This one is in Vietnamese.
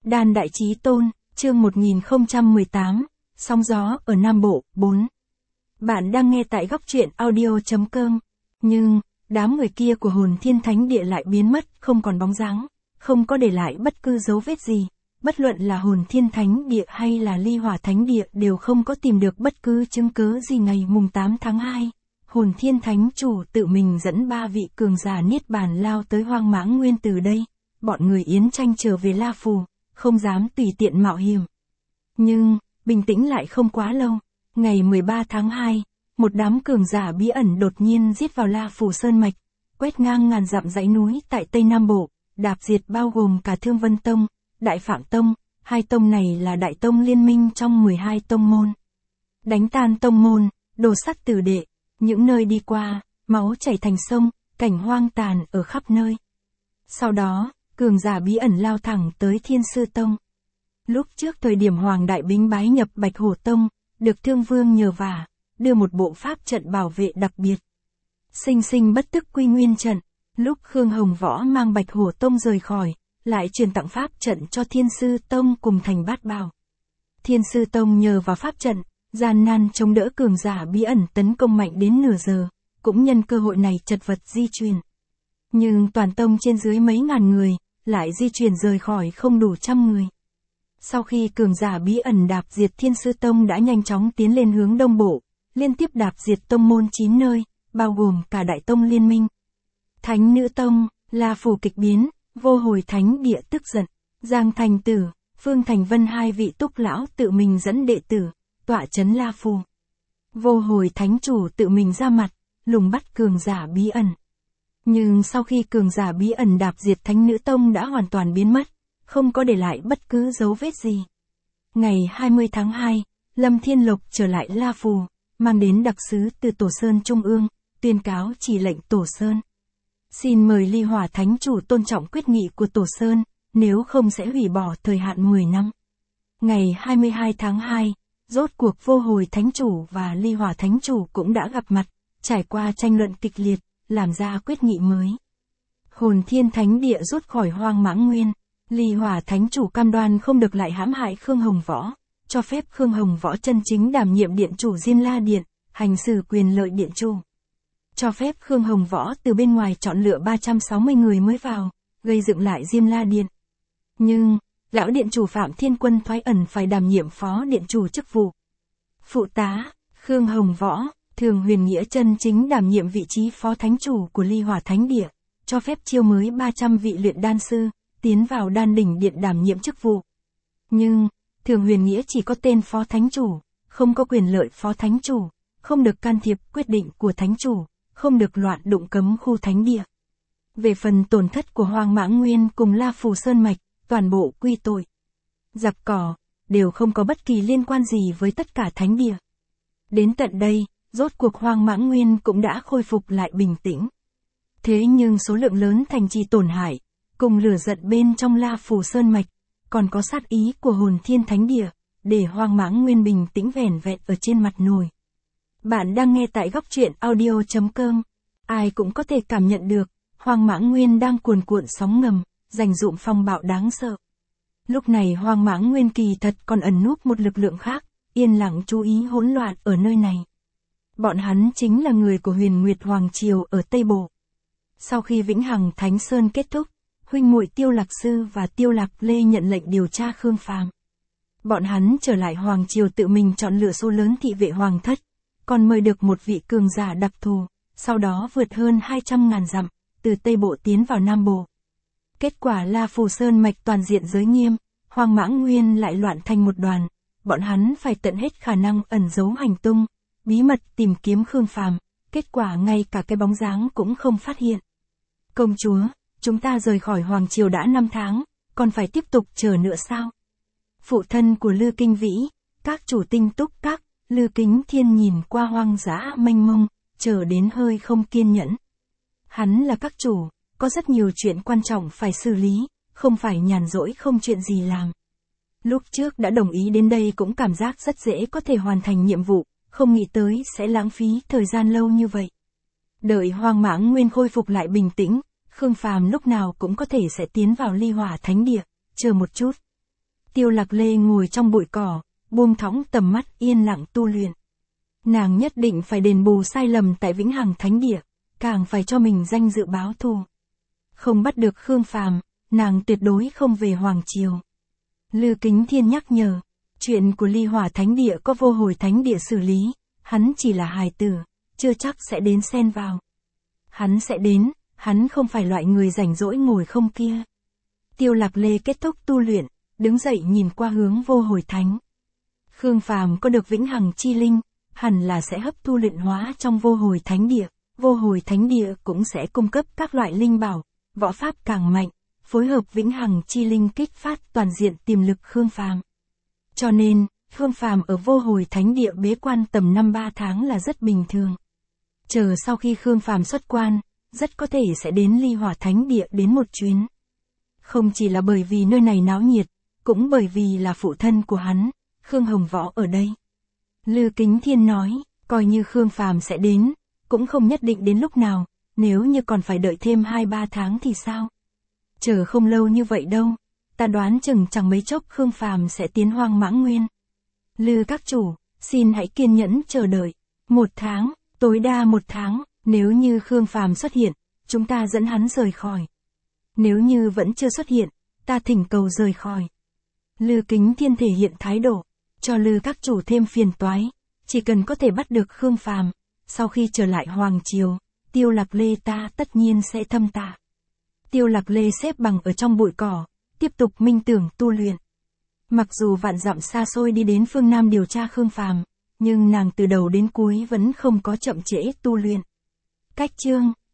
Đan Đại Chí Tôn, chương 1018, Sóng gió ở Nam Bộ, 4. Bạn đang nghe tại góc truyện audio.com. Nhưng, đám người kia của Hồn Thiên Thánh Địa lại biến mất, không còn bóng dáng, không có để lại bất cứ dấu vết gì. Bất luận là Hồn Thiên Thánh Địa hay là Ly Hỏa Thánh Địa đều không có tìm được bất cứ chứng cứ gì. Ngày mùng 8 tháng 2, Hồn Thiên Thánh Chủ tự mình dẫn 3 vị cường giả Niết Bàn lao tới Hoang Mãng Nguyên. Từ đây, bọn người Yến Tranh trở về La Phù, không dám tùy tiện mạo hiểm. Nhưng, bình tĩnh lại không quá lâu. Ngày 13 tháng 2, một đám cường giả bí ẩn đột nhiên giết vào La Phù Sơn Mạch, quét ngang ngàn dặm dãy núi tại Tây Nam Bộ, đạp diệt bao gồm cả Thương Vân Tông, Đại Phạm Tông. Hai tông này là đại tông liên minh trong 12 tông môn. Đánh tan tông môn, đồ sắt tử đệ, những nơi đi qua, máu chảy thành sông, cảnh hoang tàn ở khắp nơi. Sau đó, cường giả bí ẩn lao thẳng tới Thiên Sư Tông. Lúc trước thời điểm Hoàng Đại Bính bái nhập Bạch Hổ Tông, được Thương Vương nhờ vả, đưa một bộ pháp trận bảo vệ đặc biệt. Sinh sinh bất tức quy nguyên trận, lúc Khương Hồng Võ mang Bạch Hổ Tông rời khỏi, lại truyền tặng pháp trận cho Thiên Sư Tông cùng Thành Bát Bảo. Thiên Sư Tông nhờ vào pháp trận, gian nan chống đỡ cường giả bí ẩn tấn công mạnh đến nửa giờ, cũng nhân cơ hội này chật vật di chuyển. Nhưng toàn tông trên dưới mấy ngàn người, lại di chuyển rời khỏi không đủ 100 người. Sau khi cường giả bí ẩn đạp diệt Thiên Sư Tông đã nhanh chóng tiến lên hướng Đông Bộ, liên tiếp đạp diệt tông môn 9 nơi, bao gồm cả Đại Tông Liên Minh. Thánh Nữ Tông, La Phù kịch biến, Vô Hồi Thánh Địa tức giận, Giang Thành Tử, Phương Thành Vân hai vị túc lão tự mình dẫn đệ tử, tọa trấn La Phù. Vô Hồi Thánh Chủ tự mình ra mặt, lùng bắt cường giả bí ẩn. Nhưng sau khi cường giả bí ẩn đạp diệt Thánh Nữ Tông đã hoàn toàn biến mất, không có để lại bất cứ dấu vết gì. Ngày 20 tháng 2, Lâm Thiên Lộc trở lại La Phù, mang đến đặc sứ từ Tổ Sơn Trung ương, tuyên cáo chỉ lệnh Tổ Sơn. Xin mời Ly Hỏa Thánh Chủ tôn trọng quyết nghị của Tổ Sơn, nếu không sẽ hủy bỏ thời hạn 10 năm. Ngày 22 tháng 2, rốt cuộc Vô Hồi Thánh Chủ và Ly Hỏa Thánh Chủ cũng đã gặp mặt, trải qua tranh luận kịch liệt, làm ra quyết nghị mới. Hồn Thiên Thánh Địa rút khỏi Hoang Mãng Nguyên, Ly Hỏa Thánh Chủ cam đoan không được lại hãm hại Khương Hồng Võ, cho phép Khương Hồng Võ chân chính đảm nhiệm điện chủ Diêm La Điện, hành xử quyền lợi điện chủ. Cho phép Khương Hồng Võ từ bên ngoài chọn lựa 360 người mới vào, gây dựng lại Diêm La Điện. Nhưng, lão điện chủ Phạm Thiên Quân thoái ẩn phải đảm nhiệm phó điện chủ chức vụ. Phụ tá, Khương Hồng Võ, Thường Huyền Nghĩa chân chính đảm nhiệm vị trí phó thánh chủ của Ly Hỏa Thánh Địa, cho phép chiêu mới 300 vị luyện đan sư, tiến vào đan đỉnh điện đảm nhiệm chức vụ. Nhưng, Thường Huyền Nghĩa chỉ có tên phó thánh chủ, không có quyền lợi phó thánh chủ, không được can thiệp quyết định của thánh chủ, không được loạn đụng cấm khu thánh địa. Về phần tổn thất của Hoang Mãng Nguyên cùng La Phù Sơn Mạch, toàn bộ quy tội. Giặc cỏ, đều không có bất kỳ liên quan gì với tất cả thánh địa. Đến tận đây, rốt cuộc Hoang Mãng Nguyên cũng đã khôi phục lại bình tĩnh. Thế nhưng số lượng lớn thành trì tổn hại, cùng lửa giận bên trong La Phù Sơn Mạch, còn có sát ý của Hồn Thiên Thánh Địa, để Hoang Mãng Nguyên bình tĩnh vẻn vẹn ở trên mặt nồi. Bạn đang nghe tại góc truyện audio.com. Ai cũng có thể cảm nhận được, Hoang Mãng Nguyên đang cuồn cuộn sóng ngầm, dành dụm phong bạo đáng sợ. Lúc này Hoang Mãng Nguyên kỳ thật còn ẩn núp một lực lượng khác, yên lặng chú ý hỗn loạn ở nơi này. Bọn hắn chính là người của Huyền Nguyệt Hoàng Triều ở Tây Bộ. Sau khi Vĩnh Hằng Thánh Sơn kết thúc, huynh muội Tiêu Lạc Sư và Tiêu Lạc Lê nhận lệnh điều tra Khương Phàm. Bọn hắn trở lại Hoàng Triều tự mình chọn lựa số lớn thị vệ hoàng thất, còn mời được một vị cường giả đặc thù, sau đó vượt hơn 200.000 dặm, từ Tây Bộ tiến vào Nam Bộ. Kết quả La Phù Sơn Mạch toàn diện giới nghiêm, Hoang Mãng Nguyên lại loạn thành một đoàn, bọn hắn phải tận hết khả năng ẩn giấu hành tung, bí mật tìm kiếm Khương Phàm, kết quả ngay cả cái bóng dáng cũng không phát hiện. Công chúa, chúng ta rời khỏi Hoàng Triều đã 5 tháng, còn phải tiếp tục chờ nữa sao? Phụ thân của Lư Kinh Vĩ, các chủ Tinh Túc Các, Lư Kính Thiên nhìn qua hoang dã mênh mông, chờ đến hơi không kiên nhẫn. Hắn là các chủ, có rất nhiều chuyện quan trọng phải xử lý, không phải nhàn rỗi không chuyện gì làm. Lúc trước đã đồng ý đến đây cũng cảm giác rất dễ có thể hoàn thành nhiệm vụ, không nghĩ tới sẽ lãng phí thời gian lâu như vậy. Đợi Hoang Mãng Nguyên khôi phục lại bình tĩnh, Khương Phàm lúc nào cũng có thể sẽ tiến vào Ly Hỏa Thánh Địa, chờ một chút. Tiêu Lạc Lê ngồi trong bụi cỏ, buông thõng tầm mắt yên lặng tu luyện. Nàng nhất định phải đền bù sai lầm tại Vĩnh Hằng Thánh Địa, càng phải cho mình danh dự báo thù. Không bắt được Khương Phàm, nàng tuyệt đối không về Hoàng Triều. Lư Kính Thiên nhắc nhở, chuyện của Ly Hỏa Thánh Địa có Vô Hồi Thánh Địa xử lý, hắn chỉ là hài tử, chưa chắc sẽ đến xen vào. Hắn sẽ đến, hắn không phải loại người rảnh rỗi ngồi không kia. Tiêu Lạc Lê kết thúc tu luyện, đứng dậy nhìn qua hướng Vô Hồi Thánh. Khương Phàm có được Vĩnh Hằng Chi Linh, hẳn là sẽ hấp thu luyện hóa trong Vô Hồi Thánh Địa. Vô Hồi Thánh Địa cũng sẽ cung cấp các loại linh bảo, võ pháp càng mạnh, phối hợp Vĩnh Hằng Chi Linh kích phát toàn diện tiềm lực Khương Phàm. Cho nên, Khương Phàm ở Vô Hồi Thánh Địa bế quan tầm 5-3 tháng là rất bình thường. Chờ sau khi Khương Phàm xuất quan, rất có thể sẽ đến Ly Hỏa Thánh Địa đến một chuyến. Không chỉ là bởi vì nơi này náo nhiệt, cũng bởi vì là phụ thân của hắn, Khương Hồng Võ ở đây. Lư Kính Thiên nói, coi như Khương Phàm sẽ đến, cũng không nhất định đến lúc nào, nếu như còn phải đợi thêm 2-3 tháng thì sao? Chờ không lâu như vậy đâu, ta đoán chừng chẳng mấy chốc Khương Phàm sẽ tiến Hoang Mãng Nguyên. Lư các chủ, xin hãy kiên nhẫn chờ đợi. 1 tháng, tối đa 1 tháng, nếu như Khương Phàm xuất hiện, chúng ta dẫn hắn rời khỏi. Nếu như vẫn chưa xuất hiện, ta thỉnh cầu rời khỏi. Lư Kính Thiên thể hiện thái độ, cho Lư các chủ thêm phiền toái, chỉ cần có thể bắt được Khương Phàm, sau khi trở lại Hoàng Triều, Tiêu Lạc Lê ta tất nhiên sẽ thâm tạ. Tiêu Lạc Lê xếp bằng ở trong bụi cỏ, tiếp tục minh tưởng tu luyện. Mặc dù vạn dặm xa xôi đi đến phương Nam điều tra Khương Phàm, nhưng nàng từ đầu đến cuối vẫn không có chậm trễ tu luyện. Cách chương